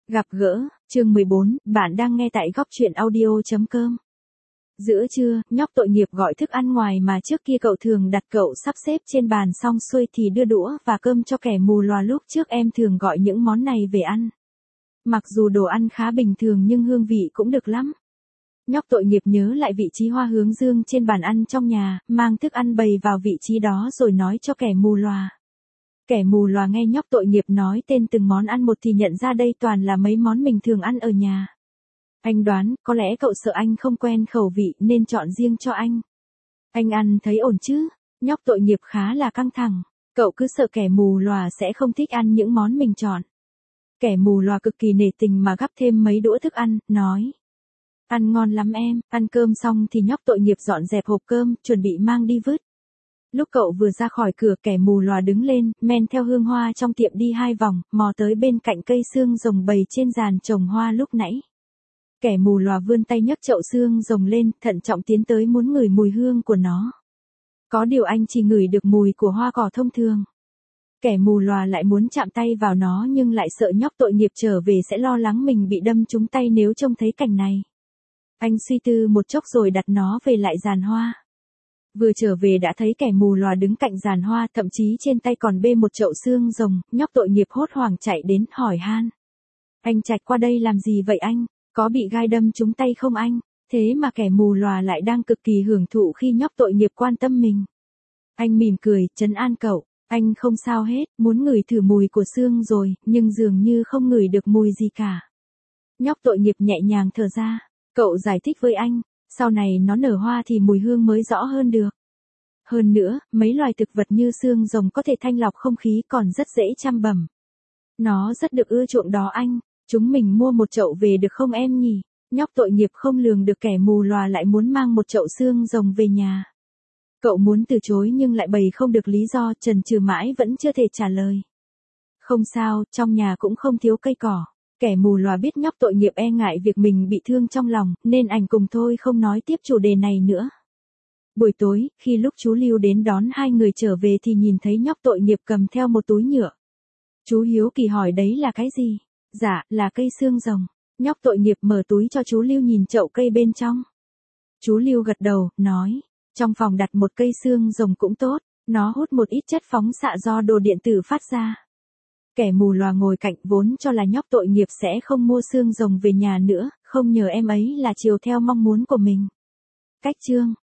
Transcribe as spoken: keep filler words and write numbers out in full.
Gặp gỡ, chương mười bốn, bạn đang nghe tại góc truyện audio chấm com. Giữa trưa, nhóc tội nghiệp gọi thức ăn ngoài mà trước kia cậu thường đặt, cậu sắp xếp trên bàn xong xuôi thì đưa đũa và cơm cho kẻ mù lòa. Lúc trước em thường gọi những món này về ăn. Mặc dù đồ ăn khá bình thường nhưng hương vị cũng được lắm. Nhóc tội nghiệp nhớ lại vị trí hoa hướng dương trên bàn ăn trong nhà, mang thức ăn bày vào vị trí đó rồi nói cho kẻ mù lòa. Kẻ mù lòa nghe nhóc tội nghiệp nói tên từng món ăn một thì nhận ra đây toàn là mấy món mình thường ăn ở nhà. Anh đoán, có lẽ cậu sợ anh không quen khẩu vị nên chọn riêng cho anh. Anh ăn thấy ổn chứ? Nhóc tội nghiệp khá là căng thẳng. Cậu cứ sợ kẻ mù lòa sẽ không thích ăn những món mình chọn. Kẻ mù lòa cực kỳ nể tình mà gắp thêm mấy đũa thức ăn, nói. Ăn ngon lắm em. Ăn cơm xong thì nhóc tội nghiệp dọn dẹp hộp cơm, chuẩn bị mang đi vứt. Lúc cậu vừa ra khỏi cửa, kẻ mù lòa đứng lên, men theo hương hoa trong tiệm đi hai vòng, mò tới bên cạnh cây xương rồng bày trên giàn trồng hoa lúc nãy. Kẻ mù lòa vươn tay nhấc chậu xương rồng lên, thận trọng tiến tới muốn ngửi mùi hương của nó. Có điều anh chỉ ngửi được mùi của hoa cỏ thông thường. Kẻ mù lòa lại muốn chạm tay vào nó nhưng lại sợ nhóc tội nghiệp trở về sẽ lo lắng mình bị đâm trúng tay nếu trông thấy cảnh này. Anh suy tư một chốc rồi đặt nó về lại giàn hoa. Vừa trở về đã thấy kẻ mù lòa đứng cạnh giàn hoa, thậm chí trên tay còn bê một chậu xương rồng. Nhóc tội nghiệp hốt hoảng chạy đến hỏi han. Anh Trạch qua đây làm gì vậy anh? Có bị gai đâm trúng tay không anh? Thế mà kẻ mù lòa lại đang cực kỳ hưởng thụ khi nhóc tội nghiệp quan tâm mình. Anh mỉm cười, trấn an cậu. Anh không sao hết, muốn ngửi thử mùi của xương rồi, nhưng dường như không ngửi được mùi gì cả. Nhóc tội nghiệp nhẹ nhàng thở ra. Cậu giải thích với anh. Sau này nó nở hoa thì mùi hương mới rõ hơn được. Hơn nữa, mấy loài thực vật như xương rồng có thể thanh lọc không khí còn rất dễ chăm bẩm. Nó rất được ưa chuộng đó anh. Chúng mình mua một chậu về được không em nhỉ? Nhóc tội nghiệp không lường được kẻ mù lòa lại muốn mang một chậu xương rồng về nhà. Cậu muốn từ chối nhưng lại bày không được lý do, chần chừ mãi vẫn chưa thể trả lời. Không sao, trong nhà cũng không thiếu cây cỏ. Kẻ mù lòa biết nhóc tội nghiệp e ngại việc mình bị thương trong lòng, nên ảnh cùng thôi không nói tiếp chủ đề này nữa. Buổi tối, khi lúc chú Lưu đến đón hai người trở về thì nhìn thấy nhóc tội nghiệp cầm theo một túi nhựa. Chú hiếu kỳ hỏi đấy là cái gì? Dạ, là cây xương rồng. Nhóc tội nghiệp mở túi cho chú Lưu nhìn chậu cây bên trong. Chú Lưu gật đầu, nói, trong phòng đặt một cây xương rồng cũng tốt, nó hút một ít chất phóng xạ do đồ điện tử phát ra. Kẻ mù lòa ngồi cạnh vốn cho là nhóc tội nghiệp sẽ không mua xương rồng về nhà nữa, không nhờ em ấy là chiều theo mong muốn của mình. Cách chương